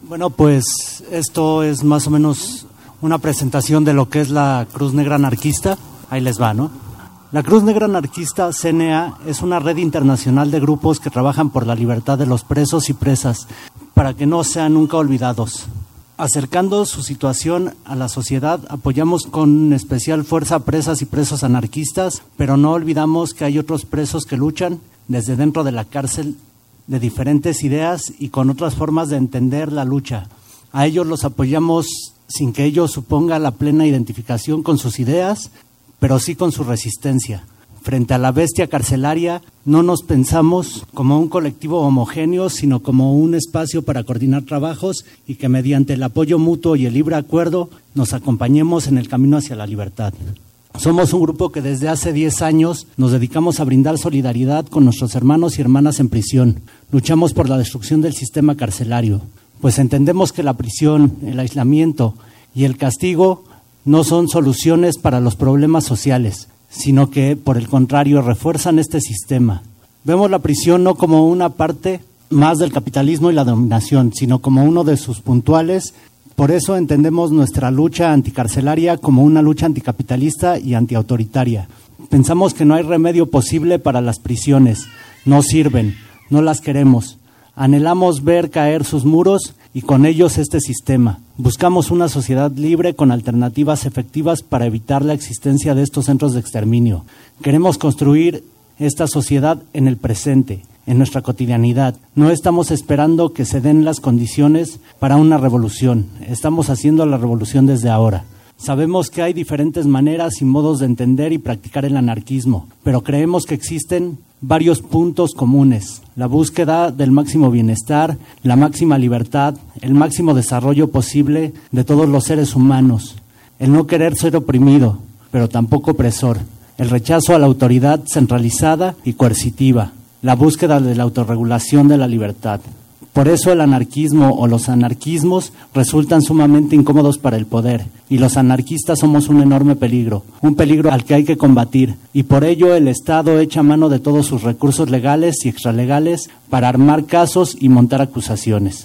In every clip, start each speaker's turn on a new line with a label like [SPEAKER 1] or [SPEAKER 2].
[SPEAKER 1] Bueno, pues esto es más o menos una presentación de lo que es la Cruz Negra Anarquista. Ahí les va, ¿no? La Cruz Negra Anarquista, CNA, es una red internacional de grupos que trabajan por la libertad de los presos y presas, para que no sean nunca olvidados. Acercando su situación a la sociedad, apoyamos con especial fuerza a presas y presos anarquistas, pero no olvidamos que hay otros presos que luchan desde dentro de la cárcel de diferentes ideas y con otras formas de entender la lucha. A ellos los apoyamos sin que ello suponga la plena identificación con sus ideas, pero sí con su resistencia. Frente a la bestia carcelaria, no nos pensamos como un colectivo homogéneo, sino como un espacio para coordinar trabajos y que mediante el apoyo mutuo y el libre acuerdo nos acompañemos en el camino hacia la libertad. Somos un grupo que desde hace 10 años nos dedicamos a brindar solidaridad con nuestros hermanos y hermanas en prisión. Luchamos por la destrucción del sistema carcelario, pues entendemos que la prisión, el aislamiento y el castigo no son soluciones para los problemas sociales, sino que, por el contrario, refuerzan este sistema. Vemos la prisión no como una parte más del capitalismo y la dominación, sino como uno de sus puntuales. Por eso entendemos nuestra lucha anticarcelaria como una lucha anticapitalista y antiautoritaria. Pensamos que no hay remedio posible para las prisiones. No sirven, no las queremos. Anhelamos ver caer sus muros y con ellos este sistema. Buscamos una sociedad libre con alternativas efectivas para evitar la existencia de estos centros de exterminio. Queremos construir esta sociedad en el presente, en nuestra cotidianidad. No estamos esperando que se den las condiciones para una revolución. Estamos haciendo la revolución desde ahora. Sabemos que hay diferentes maneras y modos de entender y practicar el anarquismo, pero creemos que existen varios puntos comunes: la búsqueda del máximo bienestar, la máxima libertad, el máximo desarrollo posible de todos los seres humanos, el no querer ser oprimido, pero tampoco opresor, el rechazo a la autoridad centralizada y coercitiva, la búsqueda de la autorregulación de la libertad. Por eso el anarquismo o los anarquismos resultan sumamente incómodos para el poder, y los anarquistas somos un enorme peligro, un peligro al que hay que combatir, y por ello el Estado echa mano de todos sus recursos legales y extralegales para armar casos y montar acusaciones.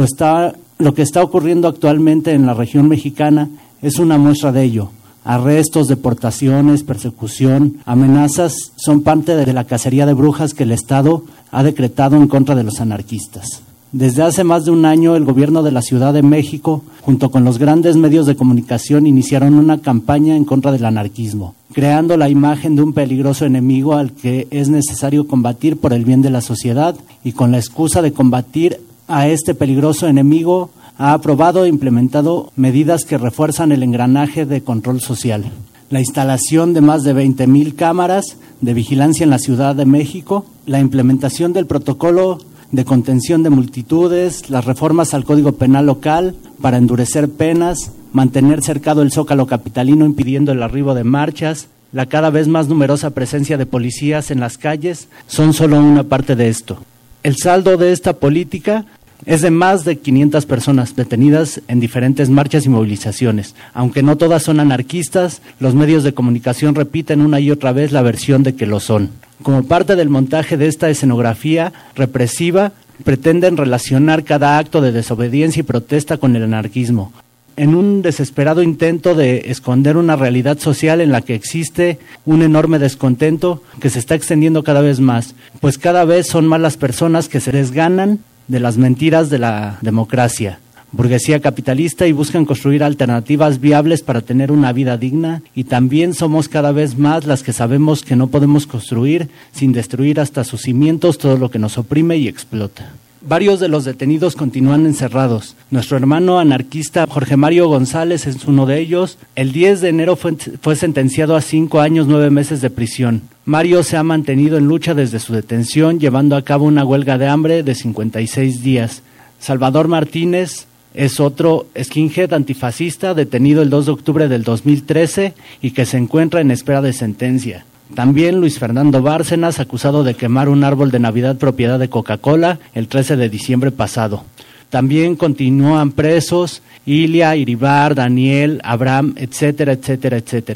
[SPEAKER 1] Lo que está ocurriendo actualmente en la región mexicana es una muestra de ello. Arrestos, deportaciones, persecución, amenazas son parte de la cacería de brujas que el Estado ha decretado en contra de los anarquistas. Desde hace más de un año, el gobierno de la Ciudad de México, junto con los grandes medios de comunicación, iniciaron una campaña en contra del anarquismo, creando la imagen de un peligroso enemigo al que es necesario combatir por el bien de la sociedad, y con la excusa de combatir a este peligroso enemigo, ha aprobado e implementado medidas que refuerzan el engranaje de control social. La instalación de más de 20,000 cámaras de vigilancia en la Ciudad de México, la implementación del protocolo de contención de multitudes, las reformas al Código Penal local para endurecer penas, mantener cercado el Zócalo capitalino impidiendo el arribo de marchas, la cada vez más numerosa presencia de policías en las calles, son solo una parte de esto. El saldo de esta política es de más de 500 personas detenidas en diferentes marchas y movilizaciones. Aunque no todas son anarquistas, los medios de comunicación repiten una y otra vez la versión de que lo son. Como parte del montaje de esta escenografía represiva, pretenden relacionar cada acto de desobediencia y protesta con el anarquismo, en un desesperado intento de esconder una realidad social en la que existe un enorme descontento que se está extendiendo cada vez más, pues cada vez son más las personas que se desganan de las mentiras de la democracia, burguesía capitalista, y buscan construir alternativas viables para tener una vida digna, y también somos cada vez más las que sabemos que no podemos construir sin destruir hasta sus cimientos todo lo que nos oprime y explota. Varios de los detenidos continúan encerrados. Nuestro hermano anarquista Jorge Mario González es uno de ellos. El 10 de enero fue sentenciado a 5 años 9 meses de prisión. Mario se ha mantenido en lucha desde su detención, llevando a cabo una huelga de hambre de 56 días. Salvador Martínez es otro skinhead antifascista detenido el 2 de octubre del 2013 y que se encuentra en espera de sentencia. También Luis Fernando Bárcenas, acusado de quemar un árbol de Navidad propiedad de Coca-Cola el 13 de diciembre pasado. También continúan presos Ilia, Iribar, Daniel, Abraham, etcétera, etcétera, etcétera.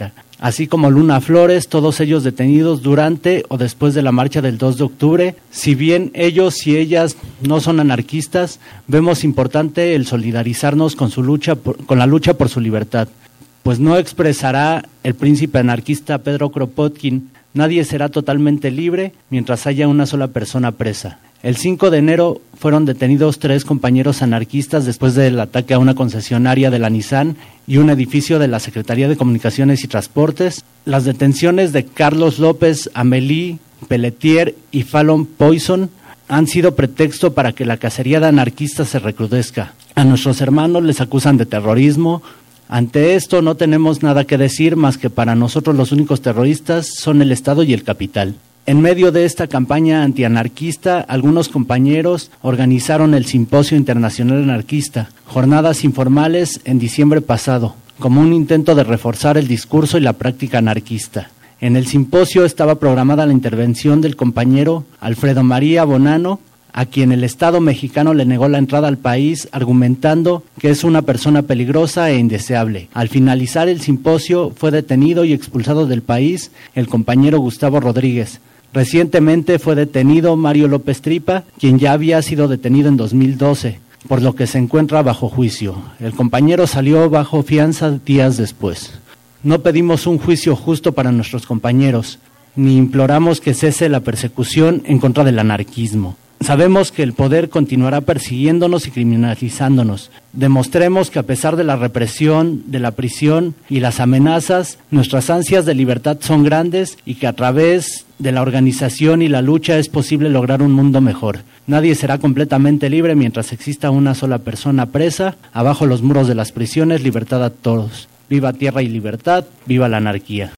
[SPEAKER 1] así como Luna Flores, todos ellos detenidos durante o después de la marcha del 2 de octubre. Si bien ellos y ellas no son anarquistas, vemos importante el solidarizarnos con la lucha por su libertad. Pues no expresará el príncipe anarquista Pedro Kropotkin: nadie será totalmente libre mientras haya una sola persona presa. El 5 de enero fueron detenidos 3 compañeros anarquistas después del ataque a una concesionaria de la Nissan y un edificio de la Secretaría de Comunicaciones y Transportes. Las detenciones de Carlos López, Amélie Pelletier y Fallon Poisson han sido pretexto para que la cacería de anarquistas se recrudezca. A nuestros hermanos les acusan de terrorismo. Ante esto no tenemos nada que decir más que para nosotros los únicos terroristas son el Estado y el capital. En medio de esta campaña antianarquista, algunos compañeros organizaron el Simposio Internacional Anarquista, jornadas informales en diciembre pasado, como un intento de reforzar el discurso y la práctica anarquista. En el simposio estaba programada la intervención del compañero Alfredo María Bonanno, a quien el Estado mexicano le negó la entrada al país, argumentando que es una persona peligrosa e indeseable. Al finalizar el simposio, fue detenido y expulsado del país el compañero Gustavo Rodríguez. Recientemente fue detenido Mario López Tripa, quien ya había sido detenido en 2012, por lo que se encuentra bajo juicio. El compañero salió bajo fianza días después. No pedimos un juicio justo para nuestros compañeros, ni imploramos que cese la persecución en contra del anarquismo. Sabemos que el poder continuará persiguiéndonos y criminalizándonos. Demostremos que a pesar de la represión, de la prisión y las amenazas, nuestras ansias de libertad son grandes y que a través de la organización y la lucha es posible lograr un mundo mejor. Nadie será completamente libre mientras exista una sola persona presa. Abajo los muros de las prisiones, libertad a todos. Viva tierra y libertad, viva la anarquía.